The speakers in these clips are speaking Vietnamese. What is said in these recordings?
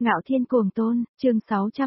Ngạo Thiên Cuồng Tôn, chương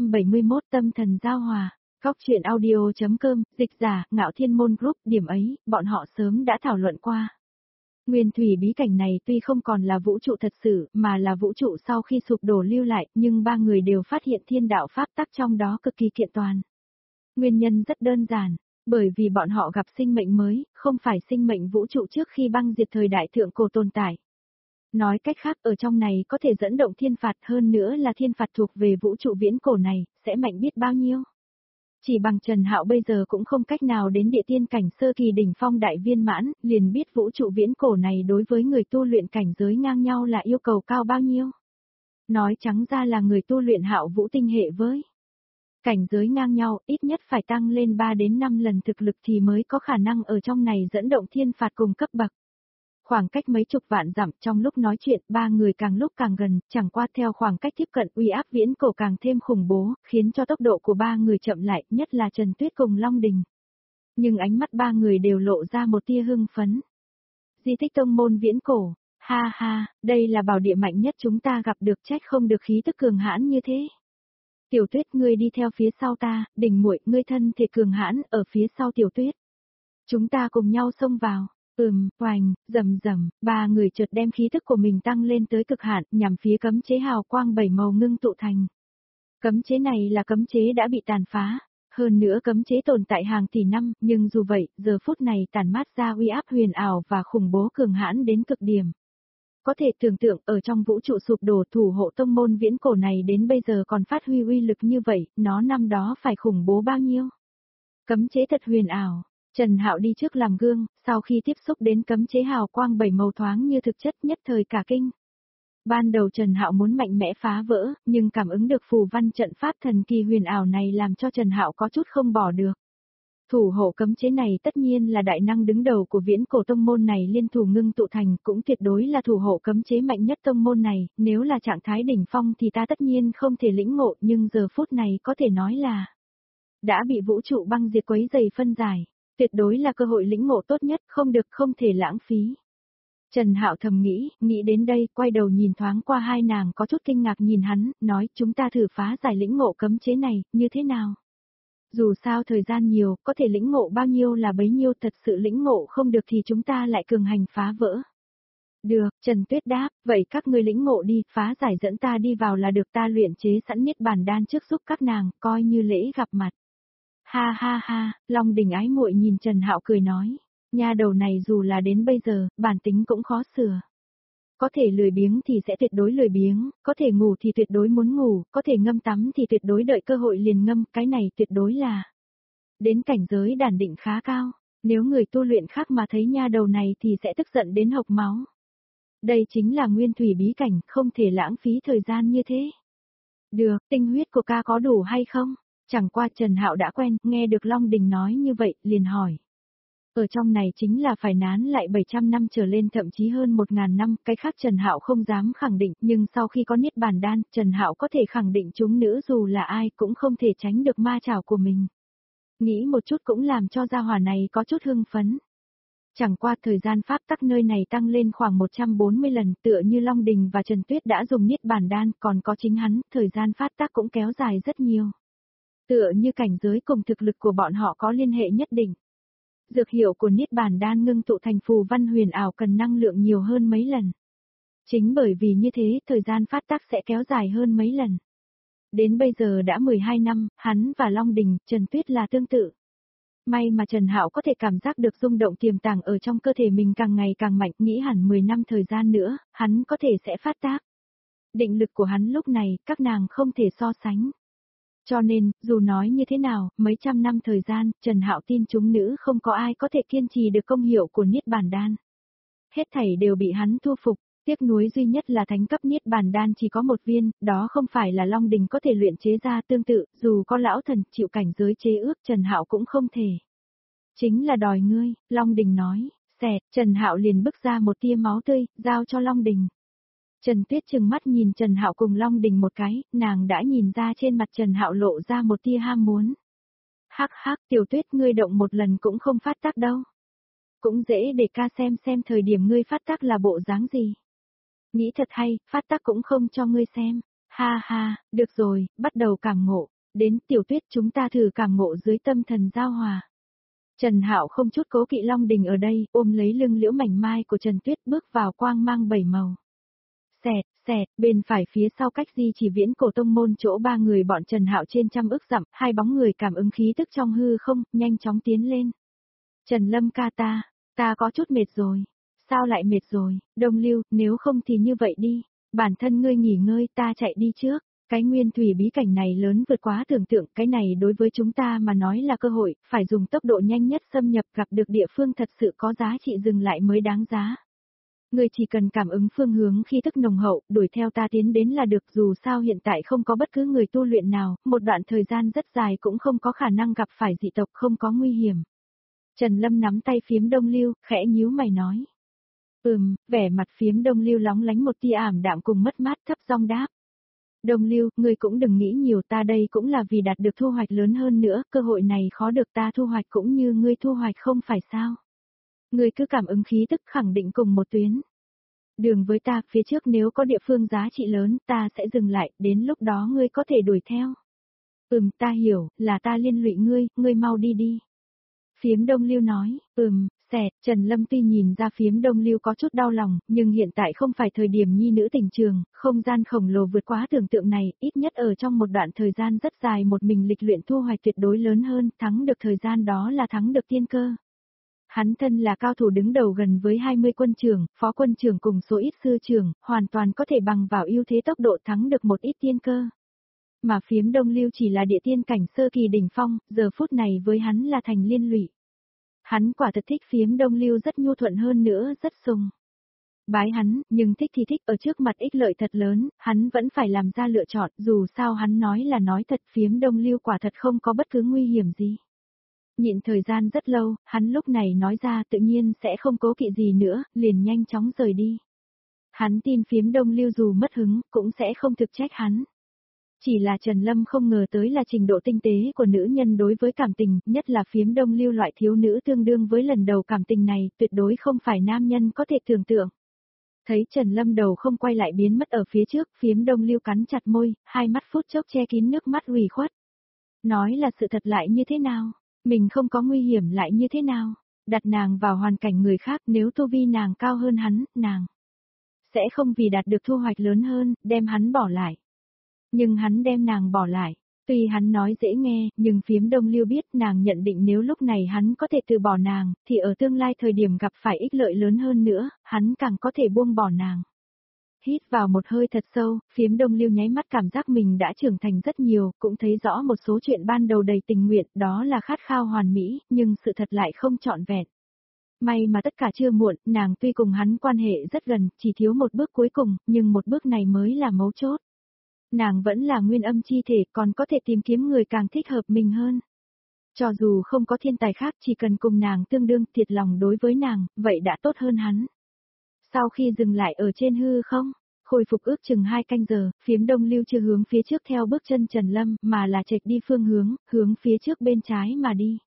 671 Tâm Thần Giao Hòa, Góc Truyện Audio.com, dịch giả, Ngạo Thiên Môn Group, điểm ấy, bọn họ sớm đã thảo luận qua. Nguyên thủy bí cảnh này tuy không còn là vũ trụ thật sự, mà là vũ trụ sau khi sụp đổ lưu lại, nhưng ba người đều phát hiện thiên đạo pháp tắc trong đó cực kỳ kiện toàn. Nguyên nhân rất đơn giản, bởi vì bọn họ gặp sinh mệnh mới, không phải sinh mệnh vũ trụ trước khi băng diệt thời đại thượng cổ tồn tại. Nói cách khác ở trong này có thể dẫn động thiên phạt, hơn nữa là thiên phạt thuộc về vũ trụ viễn cổ này, sẽ mạnh biết bao nhiêu. Chỉ bằng Trần Hạo bây giờ cũng không cách nào đến địa tiên cảnh sơ kỳ đỉnh phong đại viên mãn, liền biết vũ trụ viễn cổ này đối với người tu luyện cảnh giới ngang nhau là yêu cầu cao bao nhiêu. Nói trắng ra là người tu luyện Hạo vũ tinh hệ với cảnh giới ngang nhau, ít nhất phải tăng lên 3 đến 5 lần thực lực thì mới có khả năng ở trong này dẫn động thiên phạt cùng cấp bậc. Khoảng cách mấy chục vạn dặm, trong lúc nói chuyện, ba người càng lúc càng gần, chẳng qua theo khoảng cách tiếp cận uy áp viễn cổ càng thêm khủng bố, khiến cho tốc độ của ba người chậm lại, nhất là Trần Tuyết cùng Long Đình. Nhưng ánh mắt ba người đều lộ ra một tia hưng phấn. Di tích tông môn viễn cổ, ha ha, đây là bảo địa mạnh nhất chúng ta gặp được, trách không được khí tức cường hãn như thế. Tiểu Tuyết, ngươi đi theo phía sau ta, Đình muội, ngươi thân thể cường hãn, ở phía sau Tiểu Tuyết. Chúng ta cùng nhau xông vào. Oành, rầm rầm, ba người chợt đem khí tức của mình tăng lên tới cực hạn, nhằm phía cấm chế hào quang 7 màu ngưng tụ thành. Cấm chế này là cấm chế đã bị tàn phá, hơn nữa cấm chế tồn tại hàng tỷ năm, nhưng dù vậy, giờ phút này tàn mát ra uy áp huyền ảo và khủng bố cường hãn đến cực điểm. Có thể tưởng tượng ở trong vũ trụ sụp đổ, thủ hộ tông môn viễn cổ này đến bây giờ còn phát huy uy lực như vậy, nó năm đó phải khủng bố bao nhiêu. Cấm chế thật huyền ảo. Trần Hạo đi trước làm gương, sau khi tiếp xúc đến cấm chế hào quang 7 màu thoáng như thực chất, nhất thời cả kinh. Ban đầu Trần Hạo muốn mạnh mẽ phá vỡ, nhưng cảm ứng được phù văn trận pháp thần kỳ huyền ảo này làm cho Trần Hạo có chút không bỏ được. Thủ hộ cấm chế này tất nhiên là đại năng đứng đầu của viễn cổ tông môn này liên thủ ngưng tụ thành, cũng tuyệt đối là thủ hộ cấm chế mạnh nhất tông môn này, nếu là trạng thái đỉnh phong thì ta tất nhiên không thể lĩnh ngộ, nhưng giờ phút này có thể nói là đã bị vũ trụ băng diệt quấy dày phân giải. Tuyệt đối là cơ hội lĩnh ngộ tốt nhất, không thể lãng phí. Trần Hạo thầm nghĩ đến đây, quay đầu nhìn thoáng qua hai nàng có chút kinh ngạc nhìn hắn, nói chúng ta thử phá giải lĩnh ngộ cấm chế này, như thế nào? Dù sao thời gian nhiều, có thể lĩnh ngộ bao nhiêu là bấy nhiêu, thật sự lĩnh ngộ không được thì chúng ta lại cường hành phá vỡ. Được, Trần Tuyết đáp, vậy các ngươi lĩnh ngộ đi, phá giải dẫn ta đi vào là được, ta luyện chế sẵn niết bàn đan trước giúp các nàng, coi như lễ gặp mặt. Ha ha ha, Long Đình ái muội nhìn Trần Hạo cười nói, nha đầu này dù là đến bây giờ, bản tính cũng khó sửa. Có thể lười biếng thì sẽ tuyệt đối lười biếng, có thể ngủ thì tuyệt đối muốn ngủ, có thể ngâm tắm thì tuyệt đối đợi cơ hội liền ngâm, cái này tuyệt đối là đến cảnh giới đản định khá cao, nếu người tu luyện khác mà thấy nha đầu này thì sẽ tức giận đến hộc máu. Đây chính là nguyên thủy bí cảnh, không thể lãng phí thời gian như thế. Được, tinh huyết của ca có đủ hay không? Chẳng qua Trần Hạo đã quen, nghe được Long Đình nói như vậy, liền hỏi. Ở trong này chính là phải nán lại 700 năm trở lên, thậm chí hơn 1000 năm, cái khác Trần Hạo không dám khẳng định, nhưng sau khi có niết bàn đan, Trần Hạo có thể khẳng định chúng nữ dù là ai cũng không thể tránh được ma chảo của mình. Nghĩ một chút cũng làm cho gia hỏa này có chút hưng phấn. Chẳng qua thời gian pháp tắc nơi này tăng lên khoảng 140 lần, tựa như Long Đình và Trần Tuyết đã dùng niết bàn đan, còn có chính hắn, thời gian pháp tắc cũng kéo dài rất nhiều. Tựa như cảnh giới cùng thực lực của bọn họ có liên hệ nhất định. Dược hiệu của niết bàn đan ngưng tụ thành phù văn huyền ảo cần năng lượng nhiều hơn mấy lần. Chính bởi vì như thế, thời gian phát tác sẽ kéo dài hơn mấy lần. Đến bây giờ đã 12 năm, hắn và Long Đình, Trần Tuyết là tương tự. May mà Trần Hạo có thể cảm giác được rung động tiềm tàng ở trong cơ thể mình càng ngày càng mạnh, nghĩ hẳn 10 năm thời gian nữa, hắn có thể sẽ phát tác. Định lực của hắn lúc này, các nàng không thể so sánh. Cho nên, dù nói như thế nào, mấy trăm năm thời gian, Trần Hạo tin chúng nữ không có ai có thể kiên trì được công hiệu của niết bàn đan. Hết thảy đều bị hắn thu phục, tiếc nuối duy nhất là thánh cấp niết bàn đan chỉ có một viên, đó không phải là Long Đình có thể luyện chế ra, tương tự, dù có lão thần chịu cảnh giới chế ước Trần Hạo cũng không thể. Chính là đòi ngươi, Long Đình nói, xẹt, Trần Hạo liền bức ra một tia máu tươi, giao cho Long Đình. Trần Tuyết trừng mắt nhìn Trần Hạo cùng Long Đình một cái, nàng đã nhìn ra trên mặt Trần Hạo lộ ra một tia ham muốn. Hắc hắc, Tiểu Tuyết, ngươi động một lần cũng không phát tác đâu. Cũng dễ để ca xem thời điểm ngươi phát tác là bộ dáng gì. Nghĩ thật hay, phát tác cũng không cho ngươi xem. Ha ha, được rồi, bắt đầu cảm ngộ. Đến Tiểu Tuyết chúng ta thử cảm ngộ dưới tâm thần giao hòa. Trần Hạo không chút cố kỵ Long Đình ở đây, ôm lấy lưng liễu mảnh mai của Trần Tuyết bước vào quang mang bảy màu. Xẹt, xẹt, bên phải phía sau cách Di Chỉ Viễn Cổ Tông môn chỗ ba người bọn Trần Hạo trên trăm ức dặm, hai bóng người cảm ứng khí tức trong hư không, nhanh chóng tiến lên. Trần Lâm ca ta có chút mệt rồi. Sao lại mệt rồi, Đông Lưu, nếu không thì như vậy đi, bản thân ngươi nghỉ ngơi ta chạy đi trước. Cái nguyên thủy bí cảnh này lớn vượt quá tưởng tượng, cái này đối với chúng ta mà nói là cơ hội, phải dùng tốc độ nhanh nhất xâm nhập gặp được địa phương thật sự có giá trị dừng lại mới đáng giá. Ngươi chỉ cần cảm ứng phương hướng khi thức nồng hậu, đuổi theo ta tiến đến là được, dù sao hiện tại không có bất cứ người tu luyện nào, một đoạn thời gian rất dài cũng không có khả năng gặp phải dị tộc không có nguy hiểm. Trần Lâm nắm tay Phiếm Đông Lưu, khẽ nhíu mày nói. Vẻ mặt Phiếm Đông Lưu lóng lánh một tia ảm đạm cùng mất mát, thấp giọng đáp. Đông Lưu, ngươi cũng đừng nghĩ nhiều, ta đây cũng là vì đạt được thu hoạch lớn hơn nữa, cơ hội này khó được ta thu hoạch cũng như ngươi thu hoạch không phải sao. Ngươi cứ cảm ứng khí tức khẳng định cùng một tuyến. Đường với ta, phía trước nếu có địa phương giá trị lớn, ta sẽ dừng lại, đến lúc đó ngươi có thể đuổi theo. Ta hiểu, là ta liên lụy ngươi mau đi đi. Phiếm Đông Lưu nói, xẹt, Trần Lâm tuy nhìn ra Phiếm Đông Lưu có chút đau lòng, nhưng hiện tại không phải thời điểm nhi nữ tình trường, không gian khổng lồ vượt quá tưởng tượng này, ít nhất ở trong một đoạn thời gian rất dài một mình lịch luyện thu hoạch tuyệt đối lớn hơn, thắng được thời gian đó là thắng được tiên cơ. Hắn thân là cao thủ đứng đầu gần với 20 quân trưởng, phó quân trưởng cùng số ít sư trưởng, hoàn toàn có thể bằng vào ưu thế tốc độ thắng được một ít tiên cơ. Mà Phiếm Đông Lưu chỉ là địa tiên cảnh sơ kỳ đỉnh phong, giờ phút này với hắn là thành liên lụy. Hắn quả thật thích Phiếm Đông Lưu, rất nhu thuận hơn nữa, rất sùng bái hắn, nhưng thích thì thích, ở trước mặt ích lợi thật lớn, hắn vẫn phải làm ra lựa chọn, dù sao hắn nói là nói thật, Phiếm Đông Lưu quả thật không có bất cứ nguy hiểm gì. Nhịn thời gian rất lâu, hắn lúc này nói ra tự nhiên sẽ không cố kỵ gì nữa, liền nhanh chóng rời đi. Hắn tin Phiếm Đông Lưu dù mất hứng, cũng sẽ không thực trách hắn. Chỉ là Trần Lâm không ngờ tới là trình độ tinh tế của nữ nhân đối với cảm tình, nhất là Phiếm Đông Lưu loại thiếu nữ tương đương với lần đầu cảm tình này, tuyệt đối không phải nam nhân có thể tưởng tượng. Thấy Trần Lâm đầu không quay lại biến mất ở phía trước, Phiếm Đông Lưu cắn chặt môi, hai mắt phút chốc che kín nước mắt ủy khuất. Nói là sự thật lại như thế nào? Mình không có nguy hiểm lại như thế nào? Đặt nàng vào hoàn cảnh người khác, nếu tu vi nàng cao hơn hắn, nàng sẽ không vì đạt được thu hoạch lớn hơn, đem hắn bỏ lại. Nhưng hắn đem nàng bỏ lại. Tuy hắn nói dễ nghe, nhưng Phiếm Đông Lưu biết nàng nhận định nếu lúc này hắn có thể từ bỏ nàng, thì ở tương lai thời điểm gặp phải ích lợi lớn hơn nữa, hắn càng có thể buông bỏ nàng. Hít vào một hơi thật sâu, Phiếm Đông Lưu nháy mắt cảm giác mình đã trưởng thành rất nhiều, cũng thấy rõ một số chuyện ban đầu đầy tình nguyện, đó là khát khao hoàn mỹ, nhưng sự thật lại không trọn vẹn. May mà tất cả chưa muộn, nàng tuy cùng hắn quan hệ rất gần, chỉ thiếu một bước cuối cùng, nhưng một bước này mới là mấu chốt. Nàng vẫn là nguyên âm chi thể, còn có thể tìm kiếm người càng thích hợp mình hơn. Cho dù không có thiên tài khác, chỉ cần cùng nàng tương đương thiệt lòng đối với nàng, vậy đã tốt hơn hắn. Sau khi dừng lại ở trên hư không, khôi phục ước chừng 2 canh giờ, Phiếm Đông Lưu chưa hướng phía trước theo bước chân Trần Lâm, mà là chệch đi phương hướng phía trước bên trái mà đi.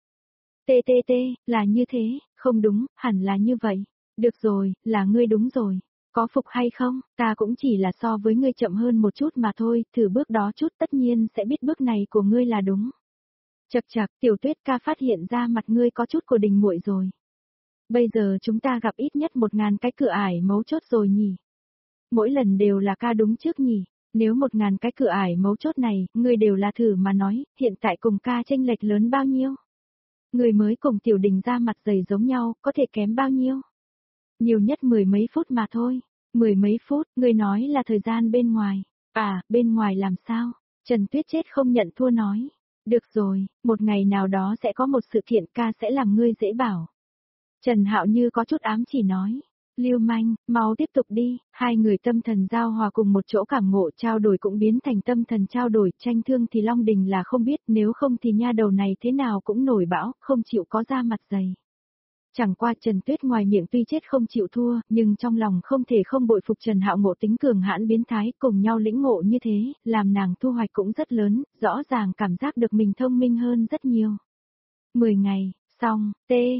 TTT, là như thế, không đúng, hẳn là như vậy. Được rồi, là ngươi đúng rồi. Có phục hay không, ta cũng chỉ là so với ngươi chậm hơn một chút mà thôi, thử bước đó chút tất nhiên sẽ biết bước này của ngươi là đúng. Chậc chậc, Tiểu Tuyết ca phát hiện ra mặt ngươi có chút của đình muội rồi. Bây giờ chúng ta gặp ít nhất 1000 cái cửa ải mấu chốt rồi nhỉ. Mỗi lần đều là ca đúng trước nhỉ, nếu 1000 cái cửa ải mấu chốt này, ngươi đều là thử mà nói, hiện tại cùng ca chênh lệch lớn bao nhiêu? Ngươi mới cùng Tiểu Đình ra mặt dày giống nhau, có thể kém bao nhiêu? Nhiều nhất 10 mấy phút mà thôi. 10 mấy phút, ngươi nói là thời gian bên ngoài. À, bên ngoài làm sao? Trần Tuyết chết không nhận thua nói. Được rồi, một ngày nào đó sẽ có một sự kiện ca sẽ làm ngươi dễ bảo. Trần Hạo Như có chút ám chỉ nói. Lưu manh, mau tiếp tục đi, hai người tâm thần giao hòa cùng một chỗ cảm ngộ trao đổi cũng biến thành tâm thần trao đổi, tranh thương thì Long Đình là không biết, nếu không thì nha đầu này thế nào cũng nổi bão, không chịu có da mặt dày. Chẳng qua Trần Tuyết ngoài miệng tuy chết không chịu thua, nhưng trong lòng không thể không bội phục Trần Hạo ngộ tính cường hãn biến thái, cùng nhau lĩnh ngộ như thế, làm nàng thu hoạch cũng rất lớn, rõ ràng cảm giác được mình thông minh hơn rất nhiều. 10 ngày, Xong,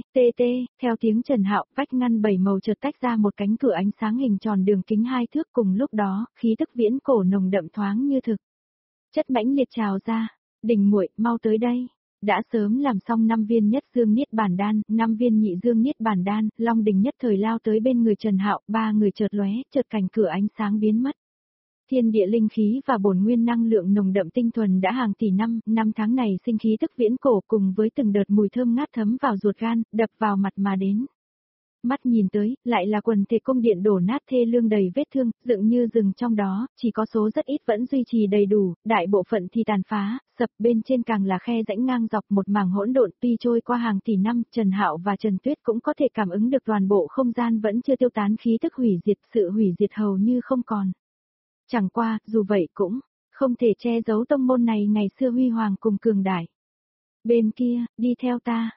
theo tiếng Trần Hạo, vách ngăn bảy màu chợt tách ra một cánh cửa ánh sáng hình tròn đường kính 2 thước, cùng lúc đó, khí tức viễn cổ nồng đậm thoáng như thực. Chất mãnh liệt trào ra, Đình muội, mau tới đây. Đã sớm làm xong 5 viên nhất dương niết bàn đan, 5 viên nhị dương niết bàn đan, Long Đình nhất thời lao tới bên người Trần Hạo, ba người chợt lóe, chợt cảnh cửa ánh sáng biến mất. Thiên địa linh khí và bổn nguyên năng lượng nồng đậm tinh thuần đã hàng tỷ năm tháng này sinh khí tức viễn cổ cùng với từng đợt mùi thơm ngát thấm vào ruột gan, đập vào mặt mà đến. Mắt nhìn tới, lại là quần thể cung điện đổ nát thê lương đầy vết thương, dựng như rừng trong đó, chỉ có số rất ít vẫn duy trì đầy đủ, đại bộ phận thì tàn phá, sập, bên trên càng là khe rãnh ngang dọc một mảng hỗn độn. Tuy trôi qua hàng tỷ năm, Trần Hạo và Trần Tuyết cũng có thể cảm ứng được toàn bộ không gian vẫn chưa tiêu tán khí tức hủy diệt, sự hủy diệt hầu như không còn. Chẳng qua, dù vậy cũng không thể che giấu tông môn này ngày xưa huy hoàng cùng cường đại. Bên kia, đi theo ta,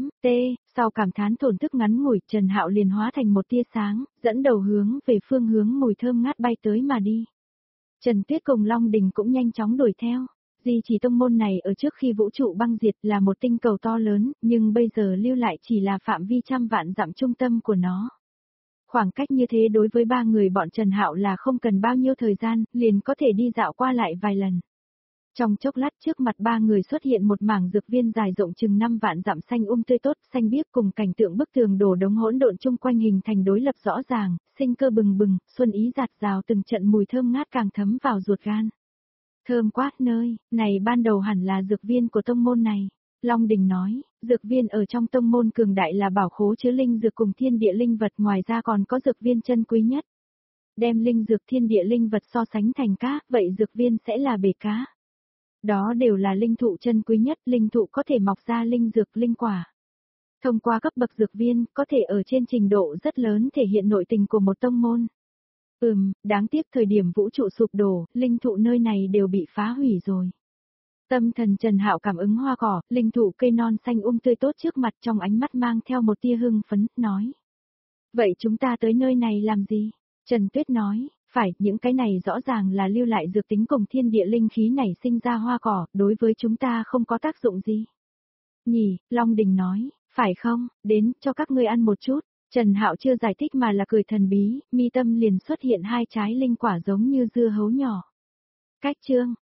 sau cảm thán thổn thức ngắn ngủi, Trần Hạo liền hóa thành một tia sáng, dẫn đầu hướng về phương hướng mùi thơm ngát bay tới mà đi. Trần Tuyết cùng Long Đình cũng nhanh chóng đuổi theo. Di chỉ tông môn này ở trước khi vũ trụ băng diệt là một tinh cầu to lớn, nhưng bây giờ lưu lại chỉ là phạm vi trăm vạn dặm trung tâm của nó. Khoảng cách như thế đối với ba người bọn Trần Hạo là không cần bao nhiêu thời gian, liền có thể đi dạo qua lại vài lần. Trong chốc lát trước mặt ba người xuất hiện một mảng dược viên dài rộng chừng 5 vạn dặm xanh tươi tốt, xanh biếc cùng cảnh tượng bức tường đổ đống hỗn độn chung quanh hình thành đối lập rõ ràng, sinh cơ bừng bừng, xuân ý dạt dào, từng trận mùi thơm ngát càng thấm vào ruột gan. Thơm quá nơi, này ban đầu hẳn là dược viên của tông môn này. Long Đình nói, dược viên ở trong tông môn cường đại là bảo khố chứa linh dược cùng thiên địa linh vật, ngoài ra còn có dược viên chân quý nhất. Đem linh dược thiên địa linh vật so sánh thành cá, vậy dược viên sẽ là bể cá. Đó đều là linh thụ chân quý nhất, linh thụ có thể mọc ra linh dược linh quả. Thông qua cấp bậc dược viên, có thể ở trên trình độ rất lớn thể hiện nội tình của một tông môn. Đáng tiếc thời điểm vũ trụ sụp đổ, linh thụ nơi này đều bị phá hủy rồi. Tâm thần Trần Hạo cảm ứng hoa cỏ, linh thụ cây non xanh tươi tốt trước mặt, trong ánh mắt mang theo một tia hưng phấn, nói. Vậy chúng ta tới nơi này làm gì? Trần Tuyết nói, phải, những cái này rõ ràng là lưu lại dược tính cùng thiên địa linh khí này sinh ra hoa cỏ, đối với chúng ta không có tác dụng gì. Nhỉ, Long Đình nói, phải không, đến, cho các ngươi ăn một chút. Trần Hạo chưa giải thích mà là cười thần bí, mi tâm liền xuất hiện 2 trái linh quả giống như dưa hấu nhỏ. Cách chương